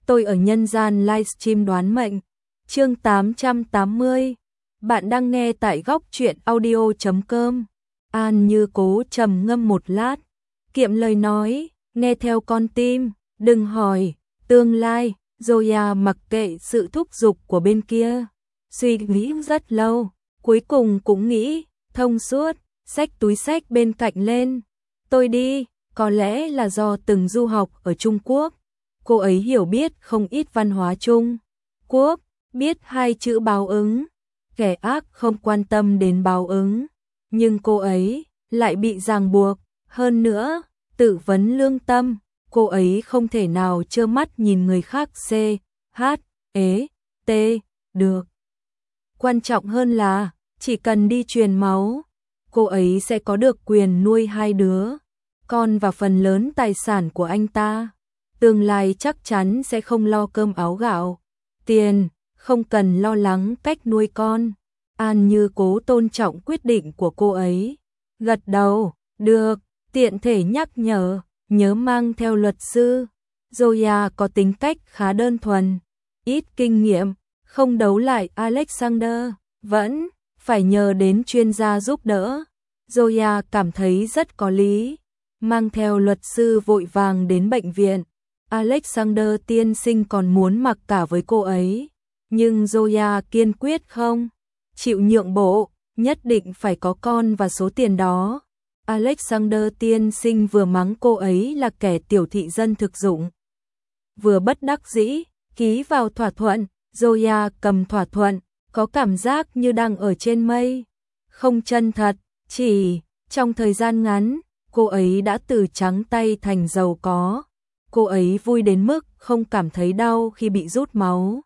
tôi ở nhân gian livestream đoán mệnh. Chương 880. Bạn đang nghe tại góc truyện audio.com. An Như Cố trầm ngâm một lát, kiệm lời nói, nghe theo con tim, đừng hỏi tương lai. Zoya mặc kệ sự thúc giục của bên kia, suy nghĩ rất lâu, cuối cùng cũng nghĩ thông suốt, xách túi xách bên cạnh lên. Tôi đi, có lẽ là do từng du học ở Trung Quốc, cô ấy hiểu biết không ít văn hóa Trung Quốc, biết hai chữ báo ứng. Kẻ ác không quan tâm đến báo ứng, nhưng cô ấy lại bị ràng buộc. Hơn nữa, tự vấn lương tâm, cô ấy không thể nào trơ mắt nhìn người khác CHT được. Quan trọng hơn là, chỉ cần đi truyền máu, cô ấy sẽ có được quyền nuôi hai đứa con và phần lớn tài sản của anh ta. Tương lai chắc chắn sẽ không lo cơm áo gạo, tiền, không cần lo lắng cách nuôi con. An Như Cố tôn trọng quyết định của cô ấy, gật đầu, được, tiện thể nhắc nhở, nhớ mang theo luật sư. Zoya có tính cách khá đơn thuần, ít kinh nghiệm, không đấu lại Alexander, vẫn phải nhờ đến chuyên gia giúp đỡ. Zoya cảm thấy rất có lý, mang theo luật sư vội vàng đến bệnh viện. Alexander tiên sinh còn muốn mặc cả với cô ấy, nhưng Zoya kiên quyết không chịu nhượng bộ, nhất định phải có con và số tiền đó. Alexander tiên sinh vừa mắng cô ấy là kẻ tiểu thị dân thực dụng, vừa bất đắc dĩ ký vào thỏa thuận. Zoya cầm thỏa thuận, có cảm giác như đang ở trên mây, không chân thật. Chỉ trong thời gian ngắn, cô ấy đã từ trắng tay thành giàu có. Cô ấy vui đến mức không cảm thấy đau khi bị rút máu,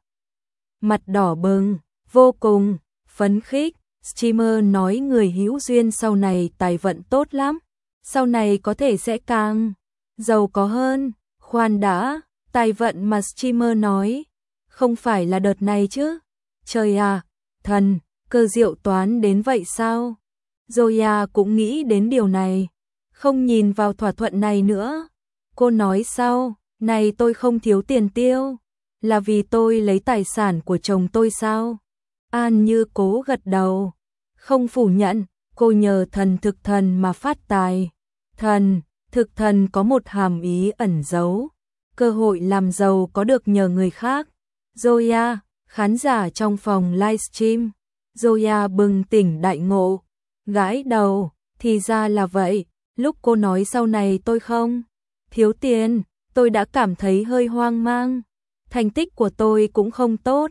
mặt đỏ bừng, vô cùng phấn khích. Streamer nói người hữu duyên sau này tài vận tốt lắm, sau này có thể sẽ càng giàu có hơn. Khoan đã, tài vận mà streamer nói, không phải là đợt này chứ? Trời à, thần, cơ diệu toán đến vậy sao? Zoya cũng nghĩ đến điều này, không nhìn vào thỏa thuận này nữa. Cô nói sau, này tôi không thiếu tiền tiêu, là vì tôi lấy tài sản của chồng tôi sao? An Như Cố gật đầu, không phủ nhận, cô nhờ thần thực thần mà phát tài. Thần, thực thần có một hàm ý ẩn giấu, cơ hội làm giàu có được nhờ người khác. Zoya, khán giả trong phòng livestream. Zoya bừng tỉnh đại ngộ, gãi đầu, thì ra là vậy. Lúc cô nói sau này tôi không thiếu tiền, tôi đã cảm thấy hơi hoang mang. Thành tích của tôi cũng không tốt,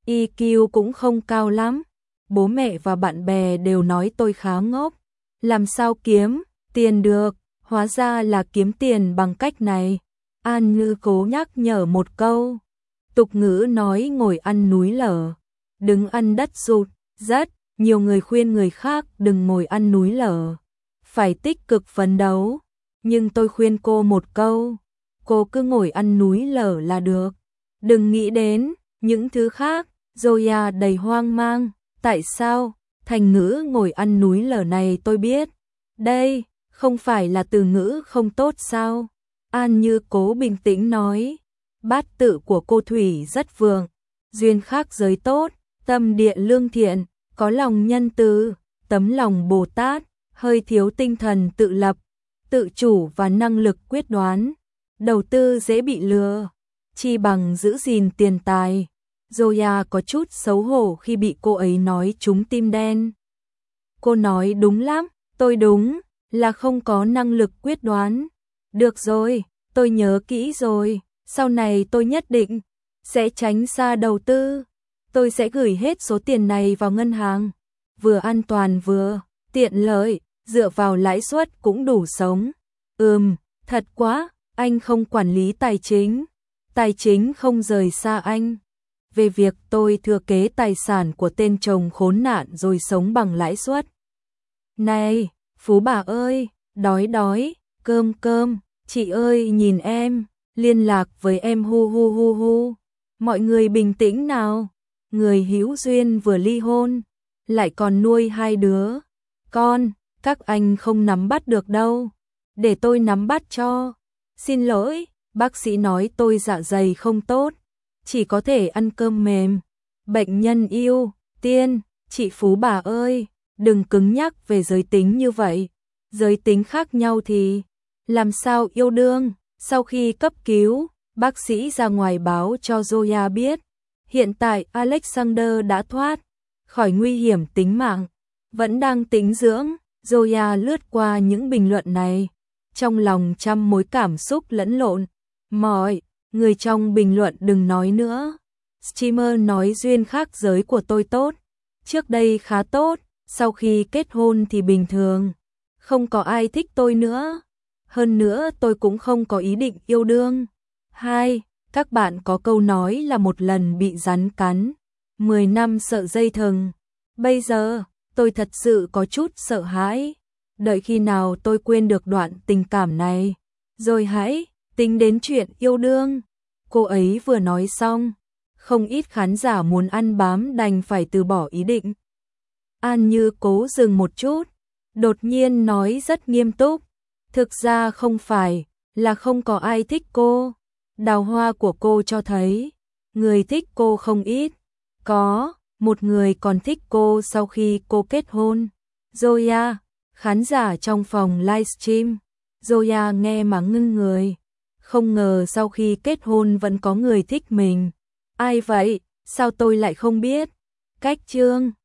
EQ cũng không cao lắm. Bố mẹ và bạn bè đều nói tôi khá ngốc. Làm sao kiếm tiền được, hóa ra là kiếm tiền bằng cách này. An Như Cố nhắc nhở một câu. Tục ngữ nói ngồi ăn núi lở, đứng ăn đất sụt. Rất nhiều người khuyên người khác đừng ngồi ăn núi lở, phải tích cực phấn đấu. Nhưng tôi khuyên cô một câu, cô cứ ngồi ăn núi lở là được, đừng nghĩ đến những thứ khác. Zoya đầy hoang mang, tại sao? Thành ngữ ngồi ăn núi lở này tôi biết, đây không phải là từ ngữ không tốt sao? An Như Cố bình tĩnh nói, bát tự của cô Thủy rất vượng, duyên khác giới tốt, tâm địa lương thiện, có lòng nhân từ, tấm lòng Bồ Tát, hơi thiếu tinh thần tự lập, tự chủ và năng lực quyết đoán. Đầu tư dễ bị lừa, chi bằng giữ gìn tiền tài. Zoya có chút xấu hổ khi bị cô ấy nói trúng tim đen. Cô nói đúng lắm, tôi đúng là không có năng lực quyết đoán. Được rồi, tôi nhớ kỹ rồi, sau này tôi nhất định sẽ tránh xa đầu tư. Tôi sẽ gửi hết số tiền này vào ngân hàng, vừa an toàn vừa tiện lợi, dựa vào lãi suất cũng đủ sống. Thật quá, anh không quản lý tài chính không rời xa anh. Về việc tôi thừa kế tài sản của tên chồng khốn nạn rồi sống bằng lãi suất. Này, phú bà ơi, đói, cơm, chị ơi nhìn em, liên lạc với em hu. Mọi người bình tĩnh nào, người hữu duyên vừa ly hôn, lại còn nuôi hai đứa con, các anh không nắm bắt được đâu, để tôi nắm bắt cho. Xin lỗi, Bác sĩ nói tôi dạ dày không tốt, chỉ có thể ăn cơm mềm. Bệnh nhân yêu, tiên, chị Phú bà ơi, đừng cứng nhắc về giới tính như vậy. Giới tính khác nhau thì làm sao yêu đương? Sau khi cấp cứu, bác sĩ ra ngoài báo cho Zoya biết. Hiện tại Alexander đã thoát khỏi nguy hiểm tính mạng, vẫn đang tĩnh dưỡng. Zoya lướt qua những bình luận này, trong lòng trăm mối cảm xúc lẫn lộn. Mọi người trong bình luận đừng nói nữa. Streamer nói duyên khác giới của tôi tốt, trước đây khá tốt, sau khi kết hôn thì bình thường, không có ai thích tôi nữa. Hơn nữa tôi cũng không có ý định yêu đương. 2. Các bạn có câu nói là một lần bị rắn cắn, 10 năm sợ dây thừng. Bây giờ, tôi thật sự có chút sợ hãi. Đợi khi nào tôi quên được đoạn tình cảm này, rồi hãy tính đến chuyện yêu đương. Cô ấy vừa nói xong, không ít khán giả muốn ăn bám đành phải từ bỏ ý định. An Như cố dừng một chút, đột nhiên nói rất nghiêm túc. Thực ra không phải là không có ai thích cô. Đào hoa của cô cho thấy, người thích cô không ít. Có, một người còn thích cô sau khi cô kết hôn. Zoya, khán giả trong phòng livestream. Zoya nghe mà ngưng người. Không ngờ sau khi kết hôn vẫn có người thích mình. Ai vậy? Sao tôi lại không biết? Cách chương